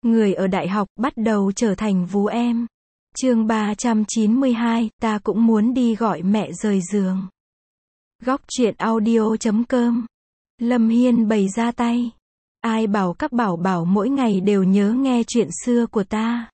Người ở đại học bắt đầu trở thành vú em. Chương 392, ta cũng muốn đi gọi mẹ rời giường. Góc truyện audio.com. Lâm Hiên bày ra tay. Ai bảo các bảo bảo mỗi ngày đều nhớ nghe chuyện xưa của ta.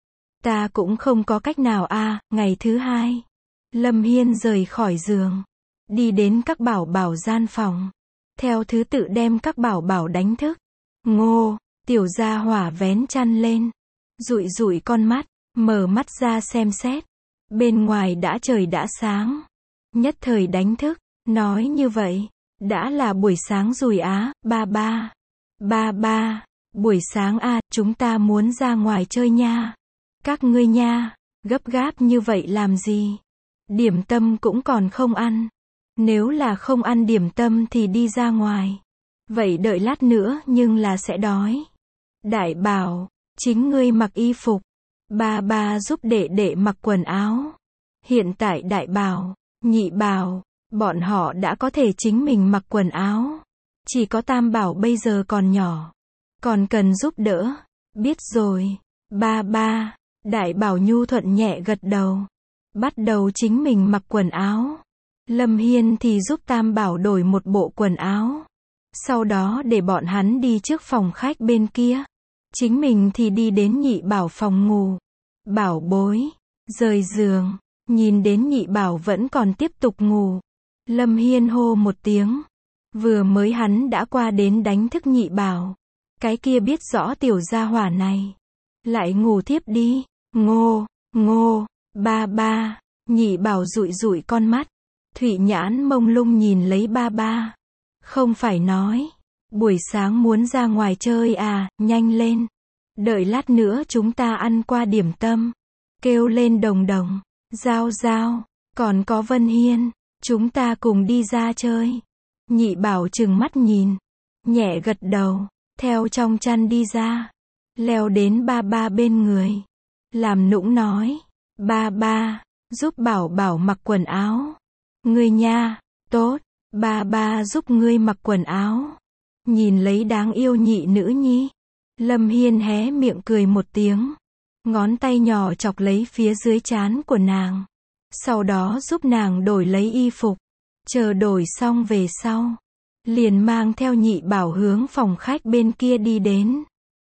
Ta cũng không có cách nào à. Ngày thứ hai, Lâm Hiên rời khỏi giường, đi đến các bảo bảo gian phòng, theo thứ tự đem các bảo bảo đánh thức. Ngô, tiểu gia hỏa vén chăn lên, dụi dụi con mắt, mở mắt ra xem xét. Bên ngoài trời đã sáng, nhất thời đánh thức, nói như vậy, đã là buổi sáng rồi á, ba ba. Ba ba, buổi sáng à, chúng ta muốn ra ngoài chơi nha. Các ngươi nha, gấp gáp như vậy làm gì? Điểm tâm cũng còn không ăn. Nếu là không ăn điểm tâm thì đi ra ngoài. Vậy đợi lát nữa nhưng là sẽ đói. Đại bảo, chính ngươi mặc y phục. Ba ba giúp đệ đệ mặc quần áo. Hiện tại đại bảo, nhị bảo, bọn họ đã có thể chính mình mặc quần áo. Chỉ có tam bảo bây giờ còn nhỏ, còn cần giúp đỡ. Biết rồi, ba ba. Đại bảo nhu thuận nhẹ gật đầu, bắt đầu chính mình mặc quần áo. Lâm Hiên thì giúp tam bảo đổi một bộ quần áo. Sau đó để bọn hắn đi trước phòng khách bên kia. Chính mình thì đi đến nhị bảo phòng ngủ. Bảo bối, rời giường, nhìn đến nhị bảo vẫn còn tiếp tục ngủ. Lâm Hiên hô một tiếng. Vừa mới hắn đã qua đến đánh thức nhị bảo. Cái kia biết rõ tiểu gia hỏa này lại ngủ tiếp đi. Ngô, ngô, ba ba. Nhị bảo dụi dụi con mắt, thụy nhãn mông lung nhìn lấy ba ba. Không phải nói buổi sáng muốn ra ngoài chơi à, nhanh lên. Đợi lát nữa chúng ta ăn qua điểm tâm. Kêu lên Đồng Đồng, Giao Giao, còn có Vân Hiên, chúng ta cùng đi ra chơi. Nhị bảo trừng mắt nhìn, nhẹ gật đầu, theo trong chăn đi ra, leo đến ba ba bên người, làm nũng nói, ba ba, giúp bảo bảo mặc quần áo. Ngươi nha, tốt, ba ba giúp ngươi mặc quần áo. Nhìn lấy đáng yêu nhị nữ nhi, Lâm Hiên hé miệng cười một tiếng, ngón tay nhỏ chọc lấy phía dưới trán của nàng, sau đó giúp nàng đổi lấy y phục. Chờ đổi xong về sau, liền mang theo nhị bảo hướng phòng khách bên kia đi đến.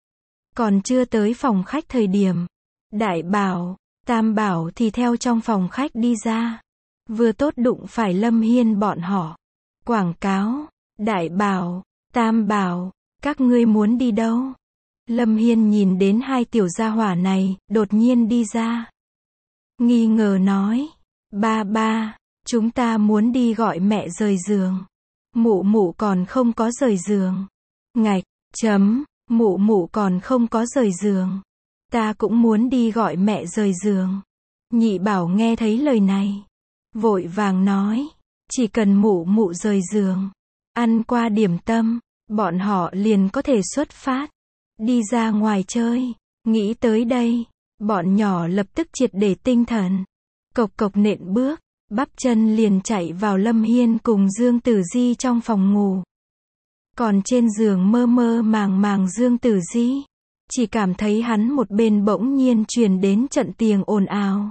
Còn chưa tới phòng khách thời điểm, đại bảo, tam bảo thì theo trong phòng khách đi ra. Vừa tốt đụng phải Lâm Hiên bọn họ. Quảng cáo, đại bảo, tam bảo, các ngươi muốn đi đâu? Lâm Hiên nhìn đến hai tiểu gia hỏa này, đột nhiên đi ra. Nghi ngờ nói, ba ba, chúng ta muốn đi gọi mẹ rời giường. Mụ mụ còn không có rời giường. Ngạch, mụ mụ còn không có rời giường. Ta cũng muốn đi gọi mẹ rời giường. Nhị bảo nghe thấy lời này, vội vàng nói, chỉ cần mụ mụ rời giường, ăn qua điểm tâm, bọn họ liền có thể xuất phát, đi ra ngoài chơi. Nghĩ tới đây, bọn nhỏ lập tức triệt để tinh thần, cộc cộc nện bước, bắp chân liền chạy vào Lâm Hiên cùng Dương Tử Di trong phòng ngủ. Còn trên giường mơ mơ màng màng Dương Tử Di, chỉ cảm thấy hắn một bên bỗng nhiên truyền đến trận tiếng ồn ào.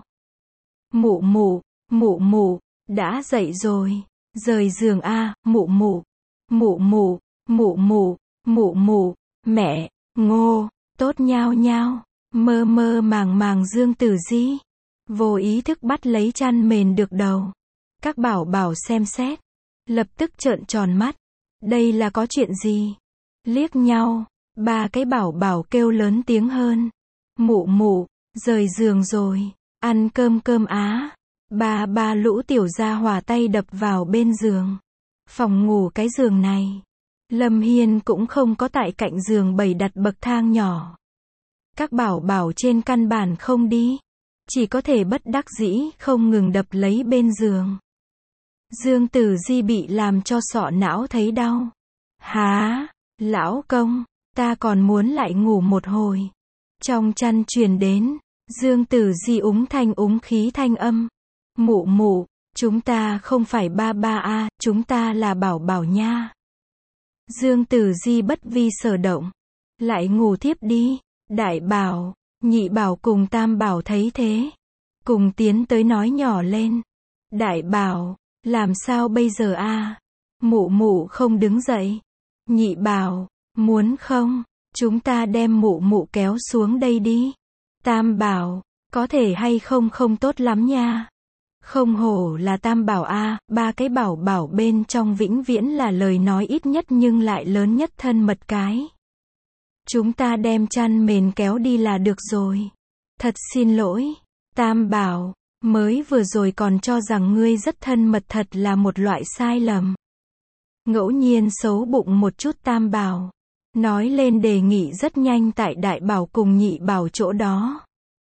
Mụ mụ, mụ mụ, đã dậy rồi, rời giường a, mụ mụ, mụ mụ, mụ mụ, mụ mụ, mẹ, Ngô, tốt nhao nhao, mơ mơ màng màng Dương Tử Di, vô ý thức bắt lấy chăn mền được đầu. Các bảo bảo xem xét, lập tức trợn tròn mắt, đây là có chuyện gì? Liếc nhau, ba cái bảo bảo kêu lớn tiếng hơn, mụ mụ, rời giường rồi, ăn cơm á. Ba lũ tiểu gia hỏa tay đập vào bên giường. Phòng ngủ cái giường này, Lâm Hiên cũng không có tại cạnh giường bày đặt bậc thang nhỏ. Các bảo bảo trên căn bản không đi, chỉ có thể bất đắc dĩ không ngừng đập lấy bên giường. Dương Tử Di bị làm cho sọ não thấy đau. Há, lão công, ta còn muốn lại ngủ một hồi. Trong chăn truyền đến, Dương Tử Di úng khí thanh âm. Mụ mụ, chúng ta không phải ba ba a, chúng ta là bảo bảo nha. Dương Tử Di bất vi sở động, lại ngủ thiếp đi. Đại bảo, nhị bảo cùng tam bảo thấy thế, cùng tiến tới nói nhỏ lên. Đại bảo, làm sao bây giờ a? Mụ mụ không đứng dậy. Nhị bảo, muốn không, chúng ta đem mụ mụ kéo xuống đây đi. Tam bảo, có thể hay không không tốt lắm nha. Không hổ là tam bảo a, ba cái bảo bảo bên trong vĩnh viễn là lời nói ít nhất nhưng lại lớn nhất thân mật cái. Chúng ta đem chăn mền kéo đi là được rồi. Thật xin lỗi, tam bảo, mới vừa rồi còn cho rằng ngươi rất thân mật, thật là một loại sai lầm. Ngẫu nhiên xấu bụng một chút tam bảo, nói lên đề nghị rất nhanh tại đại bảo cùng nhị bảo chỗ đó.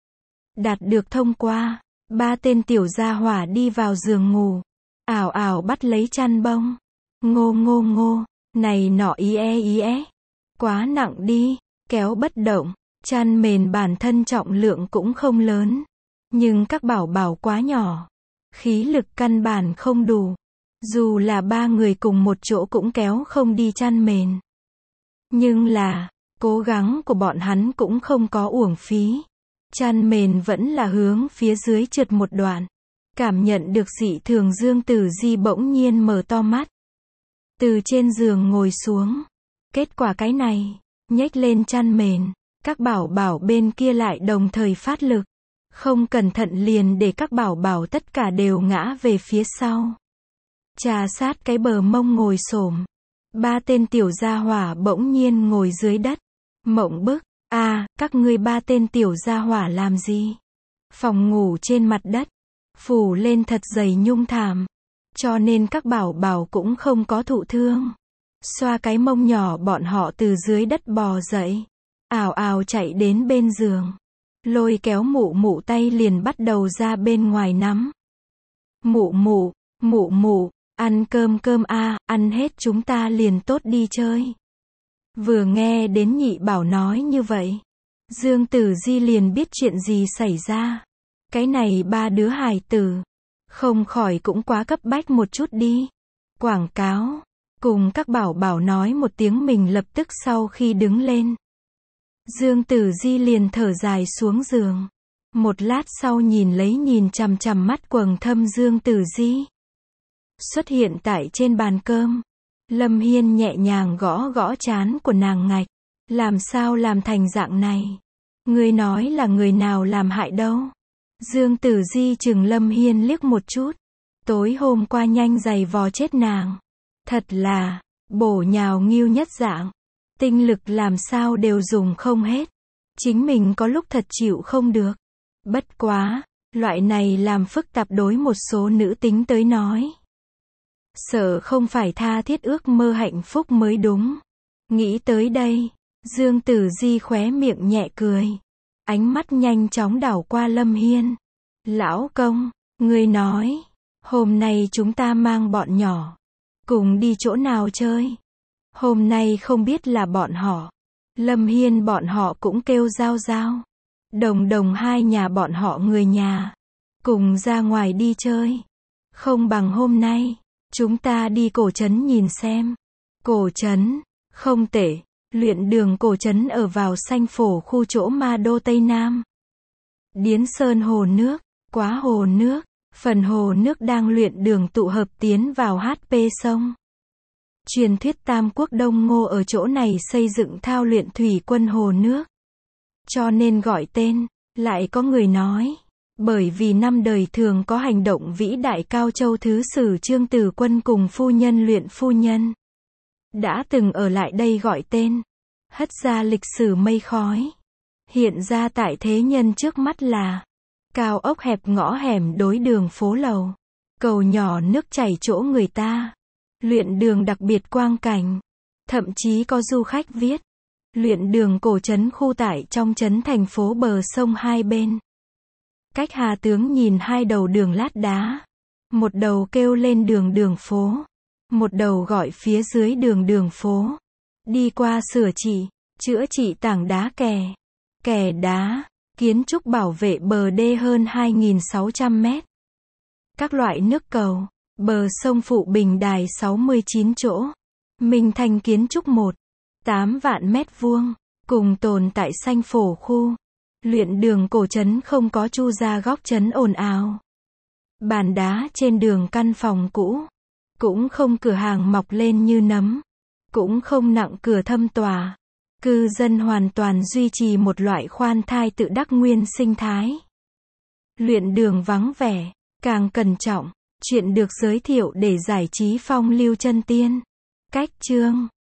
Đạt được thông qua, ba tên tiểu gia hỏa đi vào giường ngủ, ảo ảo bắt lấy chăn bông. Ngô ngô ngô, này nọ ý é, quá nặng đi, kéo bất động, chăn mền bản thân trọng lượng cũng không lớn. Nhưng các bảo bảo quá nhỏ, khí lực căn bản không đủ. Dù là ba người cùng một chỗ cũng kéo không đi chăn mền. Nhưng là, cố gắng của bọn hắn cũng không có uổng phí. Chăn mền vẫn là hướng phía dưới trượt một đoạn. Cảm nhận được dị thường, Dương Tử Di bỗng nhiên mở to mắt. Từ trên giường ngồi xuống. Kết quả cái này, nhếch lên chăn mền, các bảo bảo bên kia lại đồng thời phát lực. Không cẩn thận liền để các bảo bảo tất cả đều ngã về phía sau. Trà sát cái bờ mông ngồi xổm. Ba tên tiểu gia hỏa bỗng nhiên ngồi dưới đất. Mộng bức, các ngươi ba tên tiểu gia hỏa làm gì? Phòng ngủ trên mặt đất, phủ lên thật dày nhung thảm. Cho nên các bảo bảo cũng không có thụ thương. Xoa cái mông nhỏ bọn họ từ dưới đất bò dậy. Ào ào chạy đến bên giường. Lôi kéo mụ mụ tay liền bắt đầu ra bên ngoài nắm. Mụ mụ, ăn cơm ăn hết chúng ta liền tốt đi chơi. Vừa nghe đến nhị bảo nói như vậy, Dương Tử Di liền biết chuyện gì xảy ra. Cái này ba đứa hài tử, không khỏi cũng quá cấp bách một chút đi. Quảng cáo, cùng các bảo bảo nói một tiếng mình lập tức sau khi đứng lên. Dương Tử Di liền thở dài xuống giường. Một lát sau nhìn chằm chằm mắt quầng thâm Dương Tử Di. Xuất hiện tại trên bàn cơm. Lâm Hiên nhẹ nhàng gõ gõ trán của nàng ngạch. Làm sao làm thành dạng này? Ngươi nói là người nào làm hại đâu? Dương Tử Di chừng Lâm Hiên liếc một chút. Tối hôm qua nhanh giày vò chết nàng. Thật là, bổ nhào nghiêu nhất dạng. Tinh lực làm sao đều dùng không hết. Chính mình có lúc thật chịu không được. Bất quá, loại này làm phức tạp đối một số nữ tính tới nói. Sợ không phải tha thiết ước mơ hạnh phúc mới đúng. Nghĩ tới đây, Dương Tử Di khóe miệng nhẹ cười. Ánh mắt nhanh chóng đảo qua Lâm Hiên. Lão công, ngươi nói, hôm nay chúng ta mang bọn nhỏ, cùng đi chỗ nào chơi? Hôm nay không biết là bọn họ, Lâm Hiên bọn họ cũng kêu Giao Giao, Đồng hai nhà bọn họ người nhà, cùng ra ngoài đi chơi. Không bằng hôm nay, chúng ta đi cổ trấn nhìn xem. Cổ trấn, không tệ, luyện đường cổ trấn ở vào Xanh Phổ khu chỗ Ma Đô Tây Nam. Điến Sơn hồ nước, quá hồ nước, phần hồ nước đang luyện đường tụ hợp tiến vào HP sông. Truyền thuyết Tam Quốc Đông Ngô ở chỗ này xây dựng thao luyện thủy quân hồ nước. Cho nên gọi tên, lại có người nói, bởi vì năm đời thường có hành động vĩ đại Cao Châu Thứ Sử Trương Tử Quân cùng phu nhân Luyện phu nhân đã từng ở lại đây gọi tên, hất ra lịch sử mây khói. Hiện ra tại thế nhân trước mắt là cao ốc hẹp ngõ hẻm đối đường phố lầu, cầu nhỏ nước chảy chỗ người ta, luyện đường đặc biệt quang cảnh. Thậm chí có du khách viết, luyện đường cổ trấn khu tại trong trấn thành phố bờ sông hai bên. Cách Hà Tướng nhìn hai đầu đường lát đá, một đầu kêu lên đường phố, một đầu gọi phía dưới đường phố. Đi qua sửa trị, chữa trị tảng đá kè đá, kiến trúc bảo vệ bờ đê hơn 2.600 mét. Các loại nước cầu, bờ sông phụ bình đài 69 chỗ. Minh Thành kiến trúc 8 vạn mét vuông. Cùng tồn tại xanh phổ khu. Luyện đường cổ trấn không có chu gia góc trấn ồn ào. Bàn đá trên đường căn phòng cũ. Cũng không cửa hàng mọc lên như nấm. Cũng không nặng cửa thâm tòa. Cư dân hoàn toàn duy trì một loại khoan thai tự đắc nguyên sinh thái. Luyện đường vắng vẻ, càng cẩn trọng. Chuyện được giới thiệu để giải trí phong lưu chân tiên. Cách chương